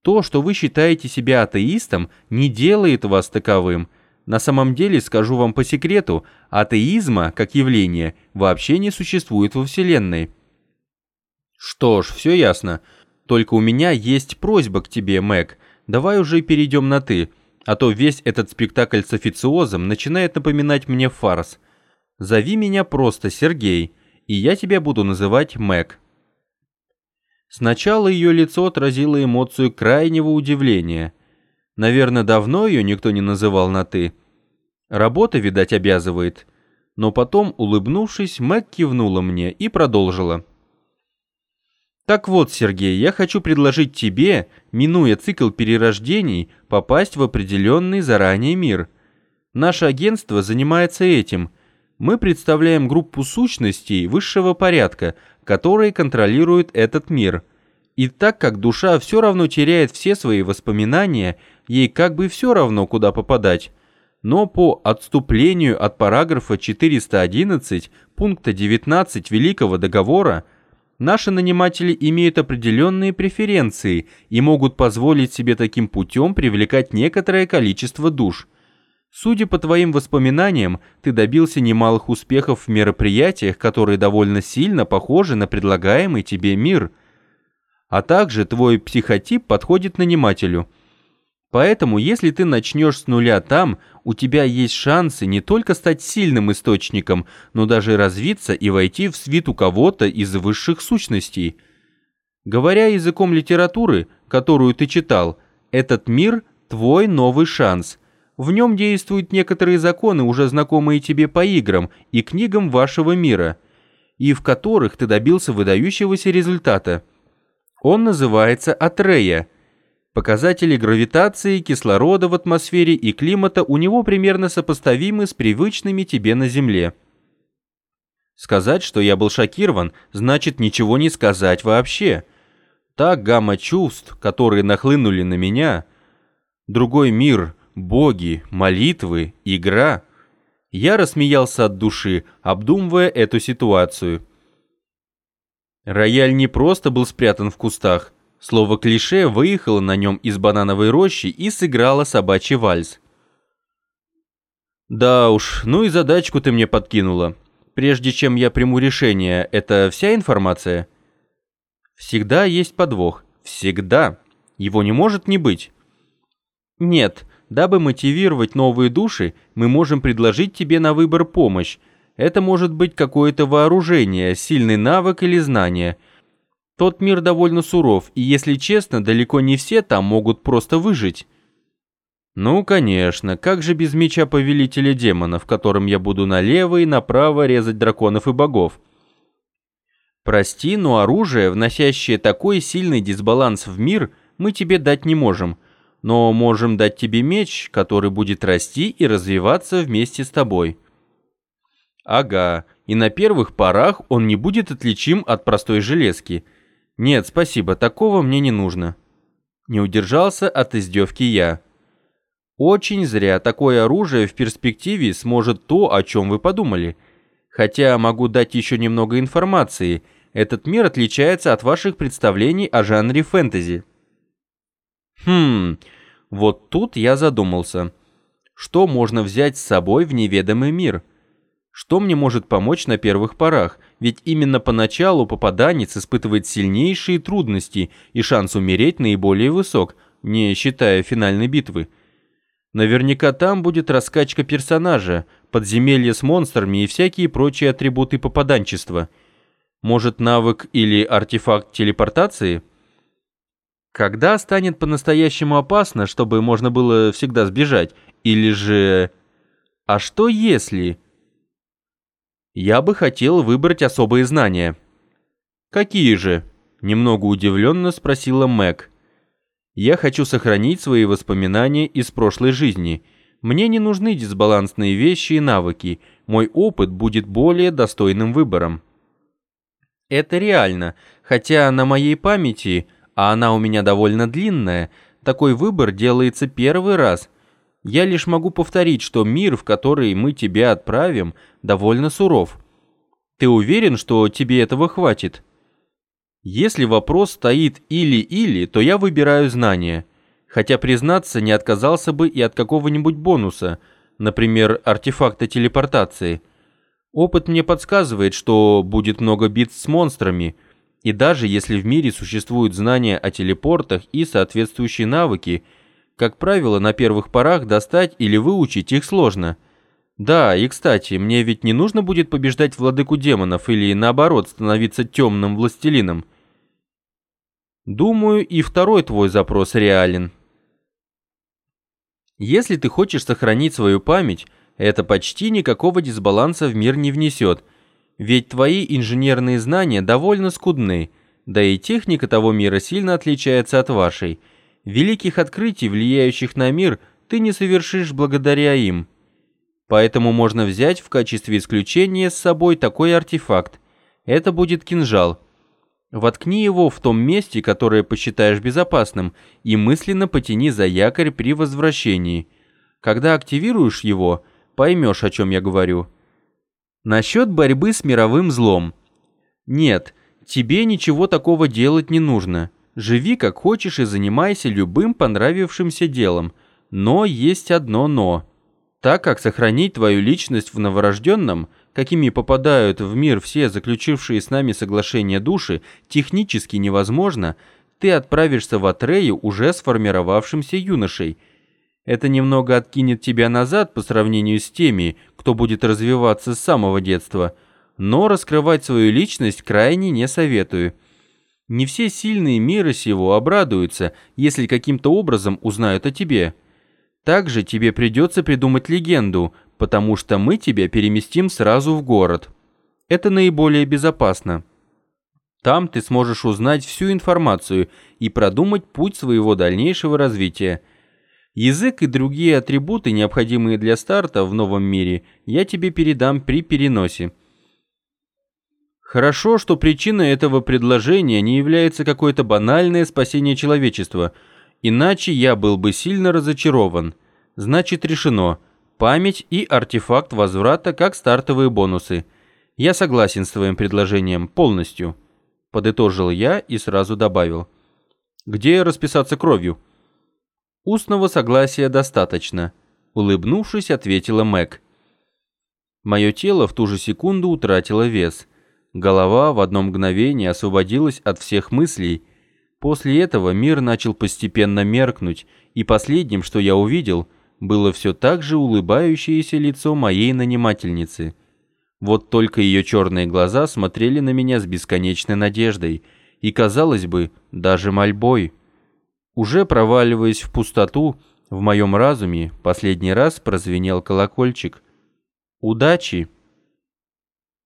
То, что вы считаете себя атеистом, не делает вас таковым. На самом деле, скажу вам по секрету, атеизма, как явления, вообще не существует во Вселенной. Что ж, все ясно. Только у меня есть просьба к тебе, Мэг. Давай уже перейдем на «ты», а то весь этот спектакль с официозом начинает напоминать мне фарс. Зови меня просто Сергей, и я тебя буду называть Мэг. Сначала ее лицо отразило эмоцию крайнего удивления. Наверное, давно ее никто не называл на «ты». Работа, видать, обязывает. Но потом, улыбнувшись, Мэг кивнула мне и продолжила. Так вот, Сергей, я хочу предложить тебе, минуя цикл перерождений, попасть в определенный заранее мир. Наше агентство занимается этим. Мы представляем группу сущностей высшего порядка, которые контролируют этот мир. И так как душа все равно теряет все свои воспоминания, ей как бы все равно, куда попадать. Но по отступлению от параграфа 411 пункта 19 Великого договора наши наниматели имеют определенные преференции и могут позволить себе таким путем привлекать некоторое количество душ. Судя по твоим воспоминаниям, ты добился немалых успехов в мероприятиях, которые довольно сильно похожи на предлагаемый тебе мир. А также твой психотип подходит нанимателю. Поэтому, если ты начнешь с нуля там, у тебя есть шансы не только стать сильным источником, но даже развиться и войти в свиту кого-то из высших сущностей. Говоря языком литературы, которую ты читал, этот мир – твой новый шанс. В нем действуют некоторые законы, уже знакомые тебе по играм и книгам вашего мира, и в которых ты добился выдающегося результата. Он называется Атрея. Показатели гравитации, кислорода в атмосфере и климата у него примерно сопоставимы с привычными тебе на Земле. Сказать, что я был шокирован, значит ничего не сказать вообще. Та гамма чувств, которые нахлынули на меня, другой мир, боги, молитвы, игра. Я рассмеялся от души, обдумывая эту ситуацию. Рояль не просто был спрятан в кустах. Слово «клише» выехало на нем из банановой рощи и сыграло собачий вальс. Да уж, ну и задачку ты мне подкинула. Прежде чем я приму решение, это вся информация? Всегда есть подвох. Всегда. Его не может не быть. Нет, дабы мотивировать новые души, мы можем предложить тебе на выбор помощь. Это может быть какое-то вооружение, сильный навык или знание. Тот мир довольно суров, и, если честно, далеко не все там могут просто выжить. Ну, конечно, как же без меча повелителя демонов, которым я буду налево и направо резать драконов и богов? Прости, но оружие, вносящее такой сильный дисбаланс в мир, мы тебе дать не можем. Но можем дать тебе меч, который будет расти и развиваться вместе с тобой. Ага, и на первых порах он не будет отличим от простой железки. Нет, спасибо, такого мне не нужно. Не удержался от издевки я. Очень зря, такое оружие в перспективе сможет то, о чем вы подумали. Хотя могу дать еще немного информации. Этот мир отличается от ваших представлений о жанре фэнтези. Вот тут я задумался. Что можно взять с собой в неведомый мир? Что мне может помочь на первых порах? Ведь именно поначалу попаданец испытывает сильнейшие трудности, и шанс умереть наиболее высок, не считая финальной битвы. Наверняка там будет раскачка персонажа, подземелье с монстрами и всякие прочие атрибуты попаданчества. Может, навык или артефакт телепортации? Когда станет по-настоящему опасно, чтобы можно было всегда сбежать? Или же... А что если... Я бы хотел выбрать особые знания. Какие же? Немного удивленно спросила Мэг. Я хочу сохранить свои воспоминания из прошлой жизни. Мне не нужны дисбалансные вещи и навыки. Мой опыт будет более достойным выбором. Это реально, хотя на моей памяти, а она у меня довольно длинная, такой выбор делается первый раз. Я лишь могу повторить, что мир, в который мы тебя отправим, довольно суров. Ты уверен, что тебе этого хватит? Если вопрос стоит или-или, то я выбираю знания. Хотя, признаться, не отказался бы и от какого-нибудь бонуса, например, артефакта телепортации. Опыт мне подсказывает, что будет много битв с монстрами, и даже если в мире существуют знания о телепортах и соответствующие навыки, как правило, на первых порах достать или выучить их сложно. Да, и кстати, мне ведь не нужно будет побеждать владыку демонов или, наоборот, становиться темным властелином. Думаю, и второй твой запрос реален. Если ты хочешь сохранить свою память, это почти никакого дисбаланса в мир не внесет, ведь твои инженерные знания довольно скудны, да и техника того мира сильно отличается от вашей. Великих открытий, влияющих на мир, ты не совершишь благодаря им. Поэтому можно взять в качестве исключения с собой такой артефакт. Это будет кинжал. Воткни его в том месте, которое посчитаешь безопасным, и мысленно потяни за якорь при возвращении. Когда активируешь его, поймешь, о чем я говорю. Насчет борьбы с мировым злом. Нет, тебе ничего такого делать не нужно. Живи как хочешь и занимайся любым понравившимся делом. Но есть одно «но». Так как сохранить твою личность в новорожденном, какими попадают в мир все заключившие с нами соглашение души, технически невозможно, ты отправишься в Атрею уже сформировавшимся юношей. Это немного откинет тебя назад по сравнению с теми, кто будет развиваться с самого детства, но раскрывать свою личность крайне не советую. Не все сильные мира сего обрадуются, если каким-то образом узнают о тебе. Также тебе придется придумать легенду, потому что мы тебя переместим сразу в город. Это наиболее безопасно. Там ты сможешь узнать всю информацию и продумать путь своего дальнейшего развития. Язык и другие атрибуты, необходимые для старта в новом мире, я тебе передам при переносе. Хорошо, что причиной этого предложения не является какое-то банальное спасение человечества, иначе я был бы сильно разочарован. Значит, решено. Память и артефакт возврата как стартовые бонусы. Я согласен с твоим предложением полностью. Подытожил я и сразу добавил. Где расписаться кровью? Устного согласия достаточно. Улыбнувшись, ответила Мэг. Мое тело в ту же секунду утратило вес. Голова в одно мгновение освободилась от всех мыслей. После этого мир начал постепенно меркнуть, и последним, что я увидел, было все так же улыбающееся лицо моей нанимательницы. Вот только ее черные глаза смотрели на меня с бесконечной надеждой и, казалось бы, даже мольбой. Уже проваливаясь в пустоту, в моем разуме последний раз прозвенел колокольчик. «Удачи!»